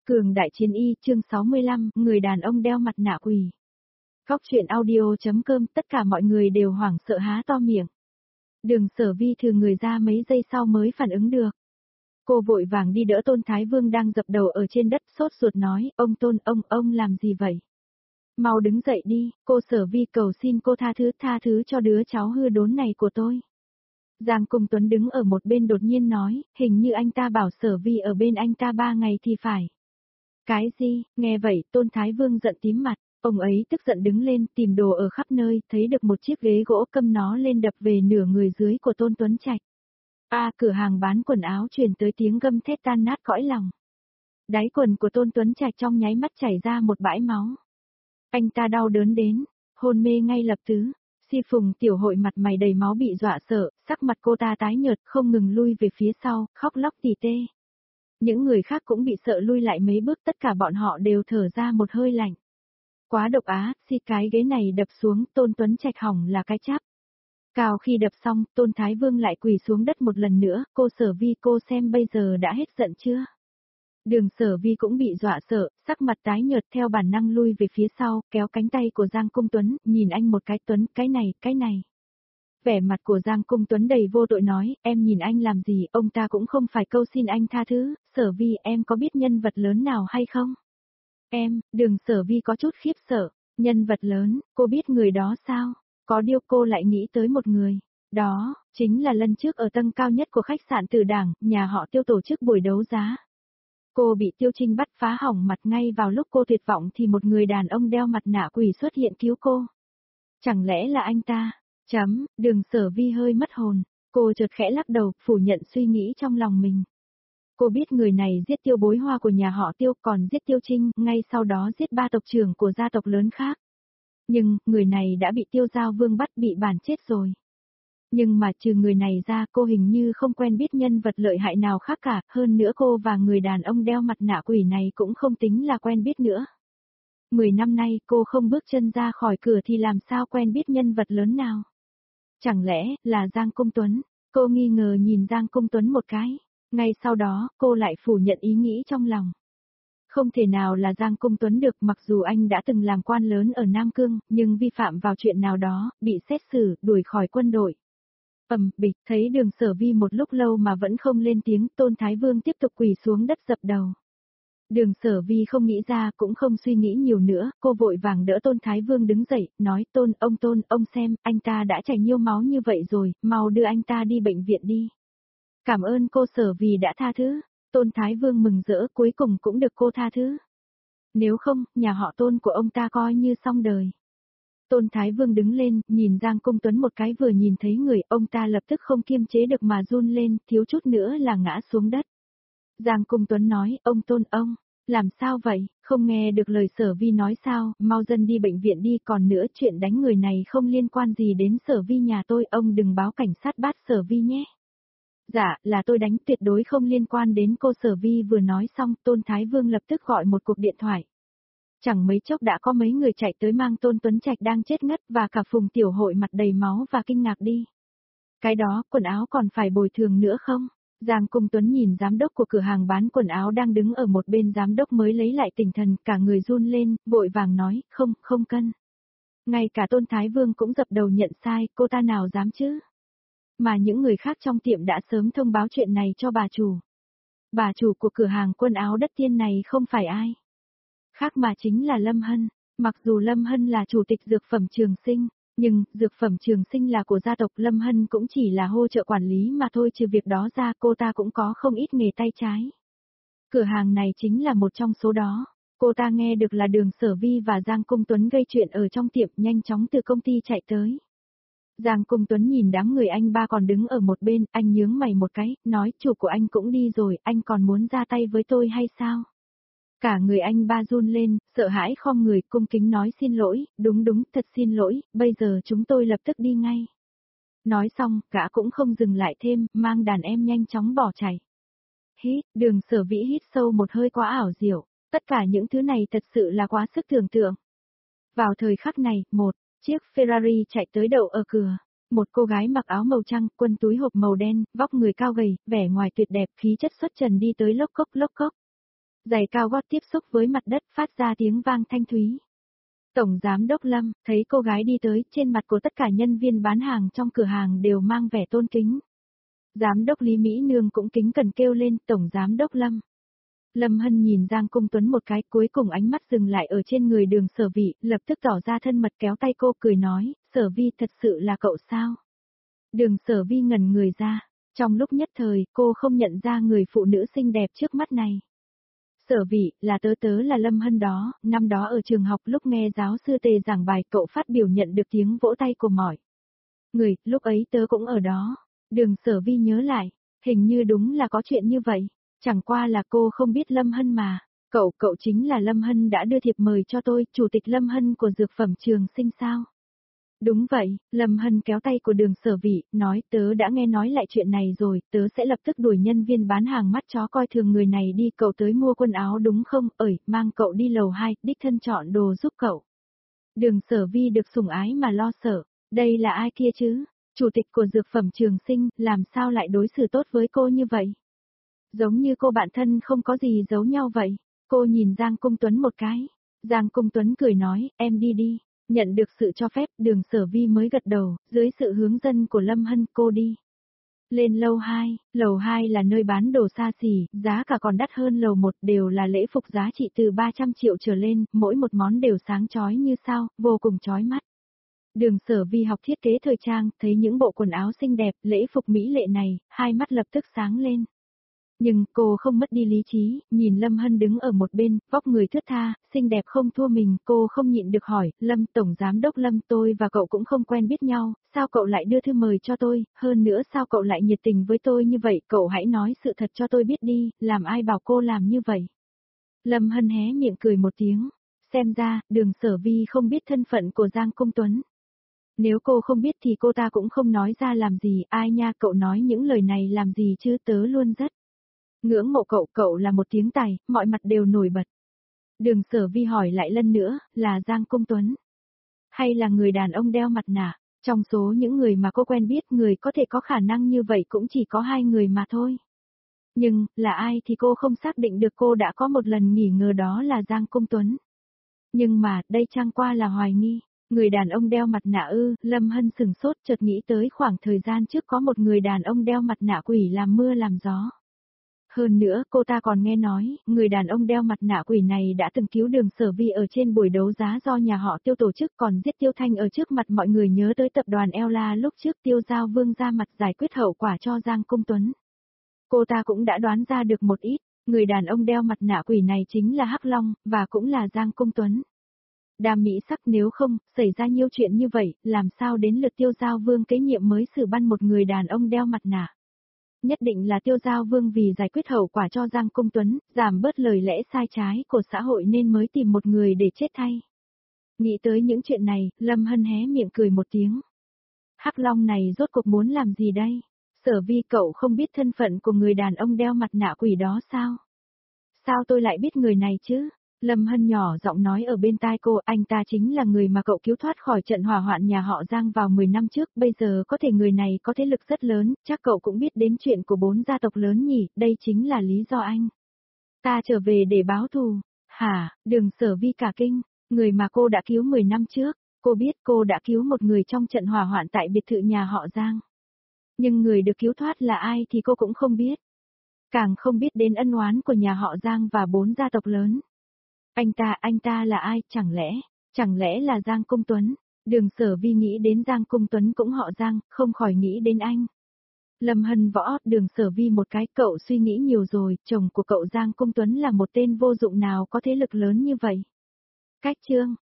Cường đại chiến y chương 65, người đàn ông đeo mặt nạ quỷ. Góc truyện audio.com tất cả mọi người đều hoảng sợ há to miệng. Đường Sở Vi thừa người ra mấy giây sau mới phản ứng được. Cô vội vàng đi đỡ Tôn Thái Vương đang dập đầu ở trên đất sốt ruột nói, ông Tôn, ông làm gì vậy? Mau đứng dậy đi, cô Sở Vi cầu xin cô tha thứ cho đứa cháu hư đốn này của tôi. Giang Cung Tuấn đứng ở một bên đột nhiên nói, hình như anh ta bảo Sở Vi ở bên anh ta 3 ngày thì phải. Cái gì, nghe vậy Tôn Thái Vương giận tím mặt, ông ấy tức giận đứng lên tìm đồ ở khắp nơi, thấy được một chiếc ghế gỗ câm nó lên đập về nửa người dưới của Tôn Tuấn Trạch. Cửa hàng bán quần áo truyền tới tiếng gầm thét tan nát cõi lòng. Đáy quần của Tôn Tuấn Trạch trong nháy mắt chảy ra một bãi máu. Anh ta đau đớn đến, hôn mê ngay lập tức. Si Phùng Tiểu Hội mặt mày đầy máu bị dọa sợ, sắc mặt cô ta tái nhợt không ngừng lui về phía sau, khóc lóc tỉ tê. Những người khác cũng bị sợ lui lại mấy bước, tất cả bọn họ đều thở ra một hơi lạnh. Quá độc á, cái ghế này đập xuống, Tôn Tuấn Trạch hỏng là cái cháp. Cao khi đập xong, Tôn Thái Vương lại quỳ xuống đất một lần nữa, cô Sở Vi cô xem bây giờ đã hết giận chưa? Đường Sở Vi cũng bị dọa sợ, sắc mặt tái nhợt theo bản năng lui về phía sau, kéo cánh tay của Giang Cung Tuấn, nhìn anh một cái Tuấn, cái này. Vẻ mặt của Giang Cung Tuấn đầy vô tội nói, em nhìn anh làm gì, ông ta cũng không phải câu xin anh tha thứ, Sở Vi em có biết nhân vật lớn nào hay không? Đường Sở Vi có chút khiếp sợ, nhân vật lớn, cô biết người đó sao? Có điều cô lại nghĩ tới một người, đó, chính là lần trước ở tầng cao nhất của khách sạn Tử Đảng, nhà họ Tiêu tổ chức buổi đấu giá. Cô bị Tiêu Trinh bắt phá hỏng mặt ngay vào lúc cô tuyệt vọng thì một người đàn ông đeo mặt nạ quỷ xuất hiện cứu cô. Chẳng lẽ là anh ta? Đường Sở Vi hơi mất hồn, cô chợt khẽ lắc đầu, phủ nhận suy nghĩ trong lòng mình. Cô biết người này giết Tiêu Bối Hoa của nhà họ Tiêu còn giết Tiêu Trinh, ngay sau đó giết 3 tộc trưởng của gia tộc lớn khác. Nhưng, người này đã bị Tiêu Giao Vương bắt bị bản chết rồi. Nhưng mà trừ người này ra cô hình như không quen biết nhân vật lợi hại nào khác cả, hơn nữa cô và người đàn ông đeo mặt nạ quỷ này cũng không tính là quen biết nữa. 10 năm nay cô không bước chân ra khỏi cửa thì làm sao quen biết nhân vật lớn nào? Chẳng lẽ là Giang Cung Tuấn? Cô nghi ngờ nhìn Giang Cung Tuấn một cái. Ngay sau đó, cô lại phủ nhận ý nghĩ trong lòng. Không thể nào là Giang Cung Tuấn được, mặc dù anh đã từng làm quan lớn ở Nam Cương, nhưng vi phạm vào chuyện nào đó, bị xét xử, đuổi khỏi quân đội. Bịch, thấy Đường Sở Vi một lúc lâu mà vẫn không lên tiếng, Tôn Thái Vương tiếp tục quỳ xuống đất dập đầu. Đường Sở Vi không nghĩ ra cũng không suy nghĩ nhiều nữa, cô vội vàng đỡ Tôn Thái Vương đứng dậy, nói Tôn, ông xem, anh ta đã chảy nhiều máu như vậy rồi, mau đưa anh ta đi bệnh viện đi. Cảm ơn cô Sở Vi đã tha thứ, Tôn Thái Vương mừng rỡ cuối cùng cũng được cô tha thứ. Nếu không, nhà họ Tôn của ông ta coi như xong đời. Tôn Thái Vương đứng lên, nhìn Giang Cung Tuấn một cái vừa nhìn thấy người, ông ta lập tức không kiềm chế được mà run lên, thiếu chút nữa là ngã xuống đất. Giang Cung Tuấn nói, ông Tôn ông, làm sao vậy, không nghe được lời Sở Vi nói sao, mau dần đi bệnh viện đi, còn nữa chuyện đánh người này không liên quan gì đến Sở Vi nhà tôi, ông đừng báo cảnh sát bắt Sở Vi nhé. Dạ, là tôi đánh, tuyệt đối không liên quan đến cô. Sở Vi vừa nói xong, Tôn Thái Vương lập tức gọi một cuộc điện thoại. Chẳng mấy chốc đã có mấy người chạy tới mang Tôn Tuấn Trạch đang chết ngất và cả Phùng Tiểu Hội mặt đầy máu và kinh ngạc đi. Cái đó, quần áo còn phải bồi thường nữa không? Giang Cung Tuấn nhìn giám đốc của cửa hàng bán quần áo đang đứng ở một bên, giám đốc mới lấy lại tinh thần, cả người run lên, vội vàng nói, không cân. Ngay cả Tôn Thái Vương cũng dập đầu nhận sai, cô ta nào dám chứ? Mà những người khác trong tiệm đã sớm thông báo chuyện này cho bà chủ. Bà chủ của cửa hàng quần áo Đất Tiên này không phải ai khác mà chính là Lâm Hân. Mặc dù Lâm Hân là chủ tịch dược phẩm Trường Sinh, nhưng dược phẩm Trường Sinh là của gia tộc, Lâm Hân cũng chỉ là hỗ trợ quản lý mà thôi, trừ việc đó ra cô ta cũng có không ít nghề tay trái. Cửa hàng này chính là một trong số đó. Cô ta nghe được là Đường Sở Vi và Giang Cung Tuấn gây chuyện ở trong tiệm, nhanh chóng từ công ty chạy tới. Giang Cung Tuấn nhìn đám người anh ba còn đứng ở một bên, anh nhướng mày một cái, nói chủ của anh cũng đi rồi, anh còn muốn ra tay với tôi hay sao? Cả người anh ba run lên, sợ hãi khom người, cung kính nói xin lỗi, đúng, thật xin lỗi, bây giờ chúng tôi lập tức đi ngay. Nói xong, gã cũng không dừng lại thêm, mang đàn em nhanh chóng bỏ chạy. Đường Sở Vĩ hít sâu một hơi quá ảo diệu, tất cả những thứ này thật sự là quá sức tưởng tượng. Vào thời khắc này, một chiếc Ferrari chạy tới đậu ở cửa. Một cô gái mặc áo màu trắng, quần túi hộp màu đen, vóc người cao gầy, vẻ ngoài tuyệt đẹp, khí chất xuất trần đi tới lốc cốc. Giày cao gót tiếp xúc với mặt đất phát ra tiếng vang thanh thúy. Tổng giám đốc Lâm, thấy cô gái đi tới, trên mặt của tất cả nhân viên bán hàng trong cửa hàng đều mang vẻ tôn kính. Giám đốc Lý Mỹ Nương cũng kính cẩn kêu lên, Tổng giám đốc Lâm. Lâm Hân nhìn Giang Cung Tuấn một cái, cuối cùng ánh mắt dừng lại ở trên người Đường Sở Vi, lập tức tỏ ra thân mật kéo tay cô cười nói, Sở Vi thật sự là cậu sao? Đường Sở Vi ngẩn người ra, trong lúc nhất thời cô không nhận ra người phụ nữ xinh đẹp trước mắt này. Sở Vi, là tớ là Lâm Hân đó, năm đó ở trường học lúc nghe giáo sư Tề giảng bài cậu phát biểu nhận được tiếng vỗ tay của mọi người, lúc ấy tớ cũng ở đó. Đường Sở Vi nhớ lại, hình như đúng là có chuyện như vậy. Chẳng qua là cô không biết Lâm Hân mà. Cậu chính là Lâm Hân đã đưa thiệp mời cho tôi, chủ tịch Lâm Hân của dược phẩm Trường Sinh sao? Đúng vậy, Lâm Hân kéo tay của Đường Sở Vi, nói tớ đã nghe nói lại chuyện này rồi, tớ sẽ lập tức đuổi nhân viên bán hàng mắt chó coi thường người này đi, cậu tới mua quần áo đúng không? Mang cậu đi lầu 2, đích thân chọn đồ giúp cậu. Đường Sở Vi được sủng ái mà lo sợ, đây là ai kia chứ? Chủ tịch của dược phẩm Trường Sinh, làm sao lại đối xử tốt với cô như vậy? Giống như cô bạn thân không có gì giấu nhau vậy. Cô nhìn Giang Cung Tuấn một cái. Giang Cung Tuấn cười nói, em đi đi. Nhận được sự cho phép, Đường Sở Vi mới gật đầu, dưới sự hướng dẫn của Lâm Hân cô đi. Lên lầu 2 là nơi bán đồ xa xỉ, giá cả còn đắt hơn lầu 1, đều là lễ phục giá trị từ 300 triệu trở lên, mỗi một món đều sáng chói như sao, vô cùng chói mắt. Đường Sở Vi học thiết kế thời trang, thấy những bộ quần áo xinh đẹp, lễ phục mỹ lệ này, hai mắt lập tức sáng lên. Nhưng cô không mất đi lý trí, nhìn Lâm Hân đứng ở một bên, vóc người thướt tha, xinh đẹp không thua mình, cô không nhịn được hỏi, Lâm Tổng Giám đốc Lâm, tôi và cậu cũng không quen biết nhau, sao cậu lại đưa thư mời cho tôi, hơn nữa sao cậu lại nhiệt tình với tôi như vậy, cậu hãy nói sự thật cho tôi biết đi, làm ai bảo cô làm như vậy. Lâm Hân hé miệng cười một tiếng, xem ra, Đường Sở Vi không biết thân phận của Giang Cung Tuấn. Nếu cô không biết thì cô ta cũng không nói ra làm gì, ai nha cậu nói những lời này làm gì chứ, tớ luôn rất ngưỡng mộ cậu là một tiếng tài, mọi mặt đều nổi bật. Đường Sở Vi hỏi lại lần nữa, là Giang Cung Tuấn? Hay là người đàn ông đeo mặt nạ? Trong số những người mà cô quen biết, người có thể có khả năng như vậy cũng chỉ có 2 người mà thôi. Nhưng, là ai thì cô không xác định được, cô đã có một lần nghỉ ngờ đó là Giang Cung Tuấn. Nhưng mà, đây chẳng qua là hoài nghi. Người đàn ông đeo mặt nạ ư? Lâm Hân sừng sốt chợt nghĩ tới khoảng thời gian trước có một người đàn ông đeo mặt nạ quỷ làm mưa làm gió. Hơn nữa, cô ta còn nghe nói, người đàn ông đeo mặt nạ quỷ này đã từng cứu Đường Sở Vi ở trên buổi đấu giá do nhà họ Tiêu tổ chức, còn giết Tiêu Thanh ở trước mặt mọi người, nhớ tới tập đoàn Ella lúc trước Tiêu Giao Vương ra mặt giải quyết hậu quả cho Giang Cung Tuấn. Cô ta cũng đã đoán ra được một ít, người đàn ông đeo mặt nạ quỷ này chính là Hắc Long, và cũng là Giang Cung Tuấn. Đam mỹ sắc, nếu không, xảy ra nhiều chuyện như vậy, làm sao đến lượt Tiêu Giao Vương kế nhiệm mới xử bắn một người đàn ông đeo mặt nạ. Nhất định là Tiêu Giao Vương vì giải quyết hậu quả cho Giang Cung Tuấn, giảm bớt lời lẽ sai trái của xã hội nên mới tìm một người để chết thay. Nghĩ tới những chuyện này, Lâm Hân hé miệng cười một tiếng. Hắc Long này rốt cuộc muốn làm gì đây? Sở Vi, cậu không biết thân phận của người đàn ông đeo mặt nạ quỷ đó sao? Sao tôi lại biết người này chứ? Lâm Hân nhỏ giọng nói ở bên tai cô, anh ta chính là người mà cậu cứu thoát khỏi trận hỏa hoạn nhà họ Giang vào 10 năm trước, bây giờ có thể người này có thế lực rất lớn, chắc cậu cũng biết đến chuyện của 4 gia tộc lớn nhỉ, đây chính là lý do anh ta trở về để báo thù. Hả? Đường Sở Vi cả kinh, người mà cô đã cứu 10 năm trước, cô biết cô đã cứu một người trong trận hỏa hoạn tại biệt thự nhà họ Giang. Nhưng người được cứu thoát là ai thì cô cũng không biết. Càng không biết đến ân oán của nhà họ Giang và 4 gia tộc lớn. Anh ta là ai, chẳng lẽ là Giang Cung Tuấn? Đường Sở Vi nghĩ đến Giang Cung Tuấn cũng họ Giang, không khỏi nghĩ đến anh. Lâm Hân võ Đường Sở Vi một cái, cậu suy nghĩ nhiều rồi, chồng của cậu Giang Cung Tuấn là một tên vô dụng nào có thế lực lớn như vậy. Cách chương